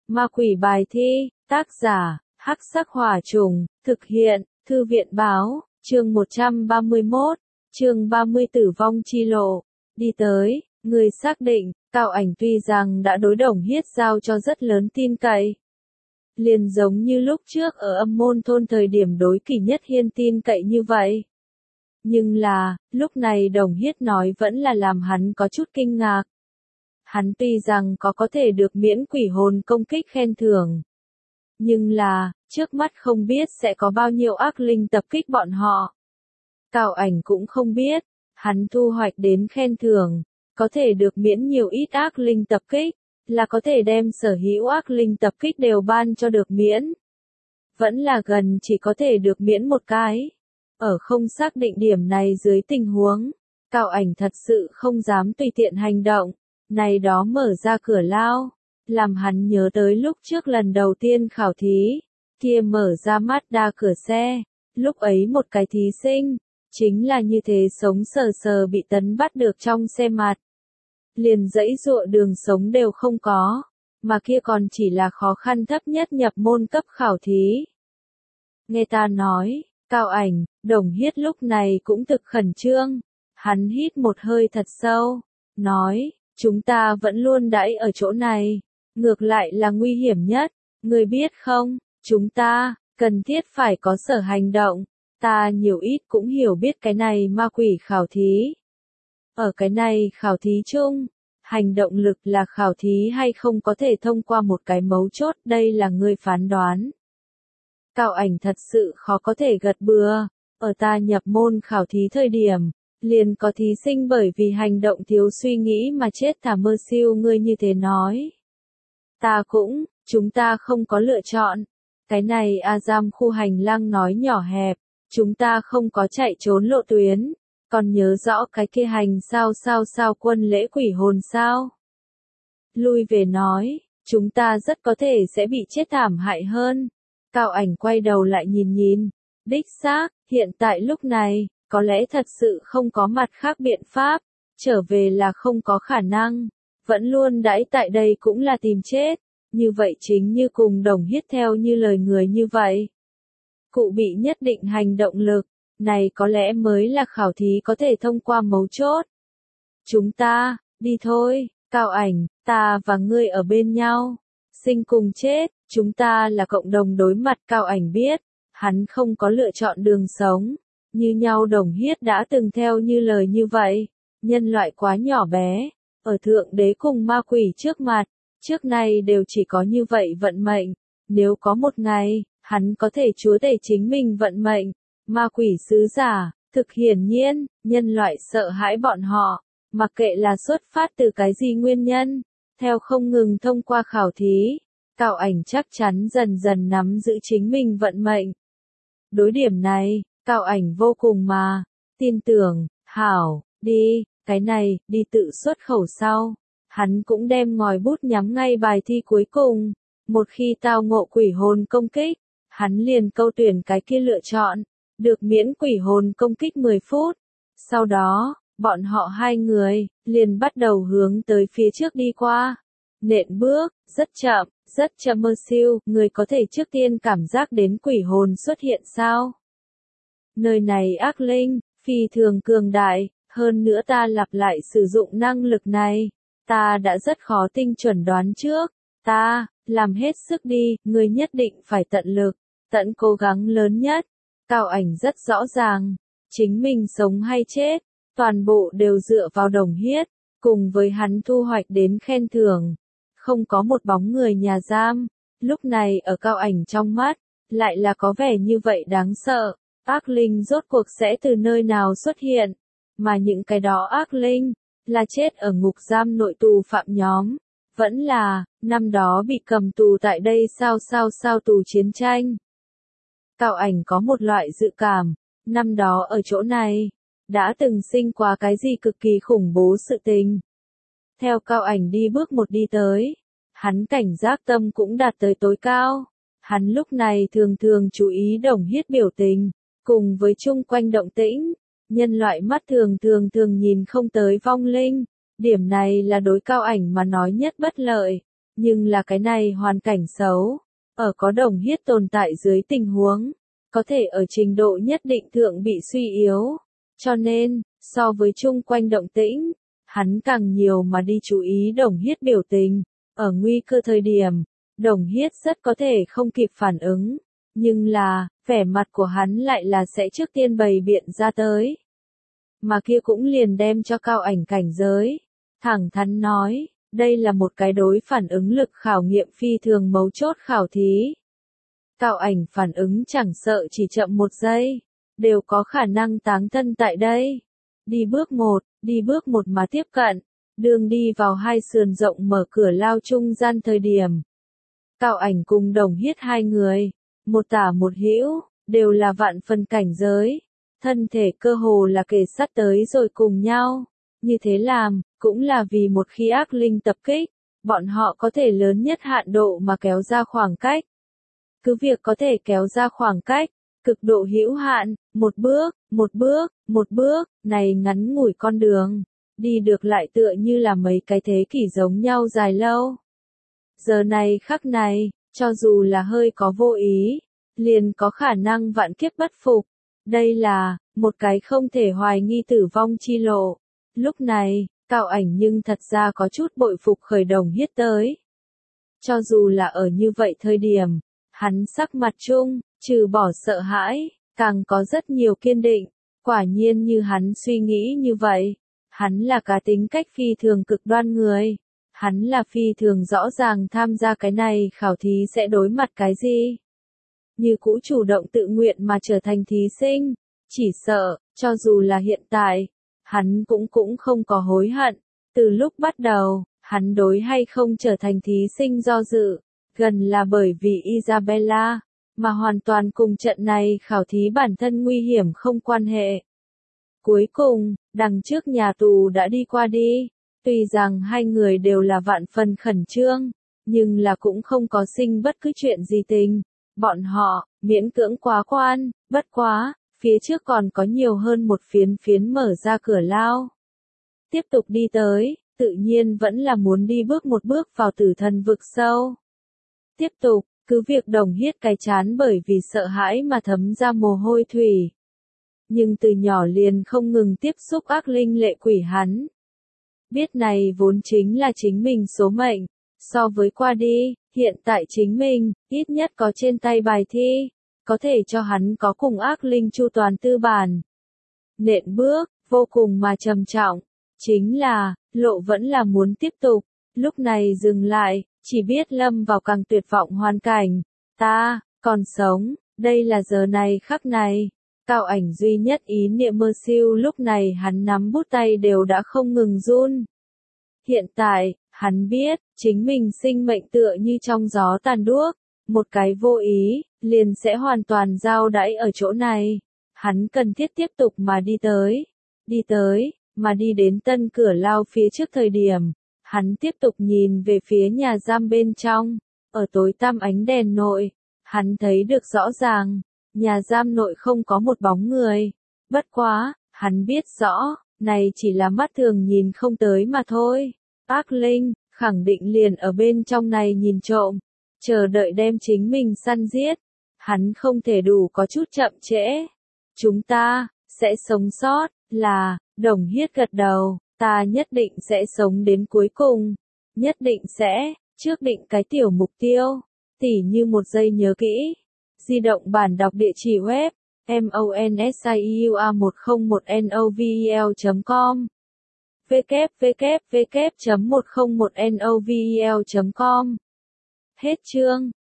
Ma quỷ bài thi, tác giả, Hắc Sắc Hỏa Trùng, thực hiện, Thư viện báo, chương 131, chương 30 tử vong chi lộ. Đi tới, người xác định, Cao Ảnh tuy rằng đã đối Đồng Hiết giao cho rất lớn tin cậy. Liền giống như lúc trước ở Âm Môn Thôn thời điểm đối Kỷ Nhất Hiên tin cậy như vậy. Nhưng là, lúc này Đồng Hiết nói vẫn là làm hắn có chút kinh ngạc. Hắn tuy rằng có thể được miễn quỷ hồn công kích khen thưởng. Nhưng là, trước mắt không biết sẽ có bao nhiêu ác linh tập kích bọn họ. Cao Ảnh cũng không biết, hắn thu hoạch đến khen thưởng, có thể được miễn nhiều ít ác linh tập kích, là có thể đem sở hữu ác linh tập kích đều ban cho được miễn. Vẫn là gần chỉ có thể được miễn một cái. Ở không xác định điểm này dưới tình huống, Cao Ảnh thật sự không dám tùy tiện hành động, này đó mở ra cửa lao, làm hắn nhớ tới lúc trước lần đầu tiên khảo thí, kia mở ra Mazda cửa xe, lúc ấy một cái thí sinh, chính là như thế sống sờ sờ bị tấn bắt được trong xe mặt. Liền dãy dụa đường sống đều không có, mà kia còn chỉ là khó khăn thấp nhất nhập môn cấp khảo thí. Nghe ta nói, Cao Ảnh, Đồng Hiết lúc này cũng thực khẩn trương, hắn hít một hơi thật sâu, nói, chúng ta vẫn luôn đãi ở chỗ này, ngược lại là nguy hiểm nhất, ngươi biết không, chúng ta, cần thiết phải có sở hành động, ta nhiều ít cũng hiểu biết cái này ma quỷ khảo thí. Ở cái này khảo thí chung, hành động lực là khảo thí hay không có thể thông qua một cái mấu chốt, đây là ngươi phán đoán. Cao Ảnh thật sự khó có thể gật bừa, ở ta nhập môn khảo thí thời điểm, liền có thí sinh bởi vì hành động thiếu suy nghĩ mà chết thả mơ siêu ngươi như thế nói. Chúng ta không có lựa chọn. Cái này Azam khu hành lang nói nhỏ hẹp, chúng ta không có chạy trốn lộ tuyến, còn nhớ rõ cái kia hành sao quân lễ quỷ hồn sao. Lui về nói, chúng ta rất có thể sẽ bị chết thảm hại hơn. Cao Ảnh quay đầu lại nhìn, đích xác, hiện tại lúc này, có lẽ thật sự không có mặt khác biện pháp, trở về là không có khả năng, vẫn luôn đãi tại đây cũng là tìm chết, như vậy chính như cùng Đồng Hiết theo như lời người như vậy. Cụ bị nhất định hành động lực, này có lẽ mới là khảo thí có thể thông qua mấu chốt. Chúng ta, đi thôi, Cao Ảnh, ta và ngươi ở bên nhau, sinh cùng chết, chúng ta là cộng đồng đối mặt. Cao Ảnh biết, hắn không có lựa chọn đường sống. Như nhau Đồng Hiết đã từng theo như lời như vậy, nhân loại quá nhỏ bé, ở thượng đế cùng ma quỷ trước mặt, trước nay đều chỉ có như vậy vận mệnh, nếu có một ngày, hắn có thể chúa tể chính mình vận mệnh, ma quỷ sứ giả, thực hiển nhiên, nhân loại sợ hãi bọn họ, mặc kệ là xuất phát từ cái gì nguyên nhân, theo không ngừng thông qua khảo thí, Cao Ảnh chắc chắn dần dần nắm giữ chính mình vận mệnh. Đối điểm này, Cao Ảnh vô cùng mà tin tưởng, hảo, đi, cái này, đi tự xuất khẩu sau. Hắn cũng đem ngòi bút nhắm ngay bài thi cuối cùng. Một khi tao ngộ quỷ hồn công kích, hắn liền câu tuyển cái kia lựa chọn, được miễn quỷ hồn công kích 10 phút. Sau đó, bọn họ hai người, liền bắt đầu hướng tới phía trước đi qua. Nện bước, rất chậm mơ siêu, người có thể trước tiên cảm giác đến quỷ hồn xuất hiện sao? Nơi này ác linh, phi thường cường đại, hơn nữa ta lặp lại sử dụng năng lực này, ta đã rất khó tinh chuẩn đoán trước, ta, làm hết sức đi, ngươi nhất định phải tận lực, tận cố gắng lớn nhất. Cao Ảnh rất rõ ràng, chính mình sống hay chết, toàn bộ đều dựa vào Đồng Hiết, cùng với hắn thu hoạch đến khen thưởng. Không có một bóng người nhà giam, lúc này ở Cao Ảnh trong mắt, lại là có vẻ như vậy đáng sợ. Ác linh rốt cuộc sẽ từ nơi nào xuất hiện, mà những cái đó ác linh, là chết ở ngục giam nội tù phạm nhóm, vẫn là, năm đó bị cầm tù tại đây sao tù chiến tranh. Cao Ảnh có một loại dự cảm, năm đó ở chỗ này, đã từng sinh qua cái gì cực kỳ khủng bố sự tình. Theo Cao Ảnh đi bước một đi tới, hắn cảnh giác tâm cũng đạt tới tối cao, hắn lúc này thường chú ý Đồng Hiết biểu tình. Cùng với chung quanh động tĩnh, nhân loại mắt thường nhìn không tới vong linh, điểm này là đối Cao Ảnh mà nói nhất bất lợi, Nhưng là cái này hoàn cảnh xấu, ở có Đồng Hiết tồn tại dưới tình huống, có thể ở trình độ nhất định thượng bị suy yếu. Cho nên, so với chung quanh động tĩnh, hắn càng nhiều mà đi chú ý Đồng Hiết biểu tình. Ở nguy cơ thời điểm, Đồng Hiết rất có thể không kịp phản ứng. Nhưng là, vẻ mặt của hắn lại là sẽ trước tiên bày biện ra tới. Mà kia cũng liền đem cho Cao Ảnh cảnh giới. Thẳng thắn nói, đây là một cái đối phản ứng lực khảo nghiệm phi thường mấu chốt khảo thí. Cao Ảnh phản ứng chẳng sợ chỉ chậm 1 giây, đều có khả năng táng thân tại đây. Đi bước một mà tiếp cận, đường đi vào 2 sườn rộng mở cửa lao trung gian thời điểm. Cao Ảnh cùng Đồng Hiết 2 người, một tả một hữu, đều là vạn phần cảnh giới, thân thể cơ hồ là kề sát tới rồi cùng nhau. Như thế làm, cũng là vì một khi ác linh tập kích, bọn họ có thể lớn nhất hạn độ mà kéo ra khoảng cách. Cứ việc có thể kéo ra khoảng cách, cực độ hữu hạn, một bước, này ngắn ngủi con đường, đi được lại tựa như là mấy cái thế kỷ giống nhau dài lâu. Giờ này khắc này, cho dù là hơi có vô ý, liền có khả năng vạn kiếp bất phục. Đây là một cái không thể hoài nghi tử vong chi lộ. Lúc này, Cao Ảnh nhưng thật ra có chút bội phục khởi Đồng Hiết tới. Cho dù là ở như vậy thời điểm, hắn sắc mặt chung, trừ bỏ sợ hãi, càng có rất nhiều kiên định. Quả nhiên như hắn suy nghĩ như vậy, hắn là cá tính cách phi thường cực đoan người. Hắn là phi thường rõ ràng tham gia cái này khảo thí sẽ đối mặt cái gì. Như cũ chủ động tự nguyện mà trở thành thí sinh, chỉ sợ, cho dù là hiện tại, hắn cũng không có hối hận. Từ lúc bắt đầu, hắn đối hay không trở thành thí sinh do dự, gần là bởi vì Isabella, mà hoàn toàn cùng trận này khảo thí bản thân nguy hiểm không quan hệ. Cuối cùng, đằng trước nhà tù đã đi qua đi, tuy rằng 2 người đều là vạn phần khẩn trương, nhưng là cũng không có sinh bất cứ chuyện gì tình. Bọn họ, miễn cưỡng quá quan, bất quá, phía trước còn có nhiều hơn một phiến mở ra cửa lao. Tiếp tục đi tới, tự nhiên vẫn là muốn đi bước một bước vào tử thần vực sâu. Tiếp tục, cứ việc Đồng Hiết cái chán bởi vì sợ hãi mà thấm ra mồ hôi thủy. Nhưng từ nhỏ liền không ngừng tiếp xúc ác linh lệ quỷ hắn. Biết này vốn chính là chính mình số mệnh, so với qua đi, hiện tại chính mình, ít nhất có trên tay bài thi, có thể cho hắn có cùng ác linh chu toàn tư bản. Nện bước, vô cùng mà trầm trọng, chính là, lộ vẫn là muốn tiếp tục, lúc này dừng lại, chỉ biết lâm vào càng tuyệt vọng hoàn cảnh. Ta, còn sống, đây là giờ này khắc này. Cao Ảnh duy nhất ý niệm mơ siêu lúc này hắn nắm bút tay đều đã không ngừng run. Hiện tại, hắn biết, chính mình sinh mệnh tựa như trong gió tàn đuốc, một cái vô ý, liền sẽ hoàn toàn giao đãi ở chỗ này. Hắn cần thiết tiếp tục mà đi tới, mà đi đến tân cửa lao phía trước thời điểm. Hắn tiếp tục nhìn về phía nhà giam bên trong, ở tối tăm ánh đèn nội, hắn thấy được rõ ràng, nhà giam nội không có một bóng người. Bất quá, hắn biết rõ, này chỉ là mắt thường nhìn không tới mà thôi. Ác linh, khẳng định liền ở bên trong này nhìn trộm, chờ đợi đem chính mình săn giết. Hắn không thể đủ có chút chậm trễ. Chúng ta, sẽ sống sót, là, Đồng Hiết gật đầu, ta nhất định sẽ sống đến cuối cùng. Nhất định sẽ, trước định cái tiểu mục tiêu, tỉ như 1 giây nhớ kỹ. Di động bản đọc địa chỉ web, monsiua101novel.com www.101novel.com. Hết chương.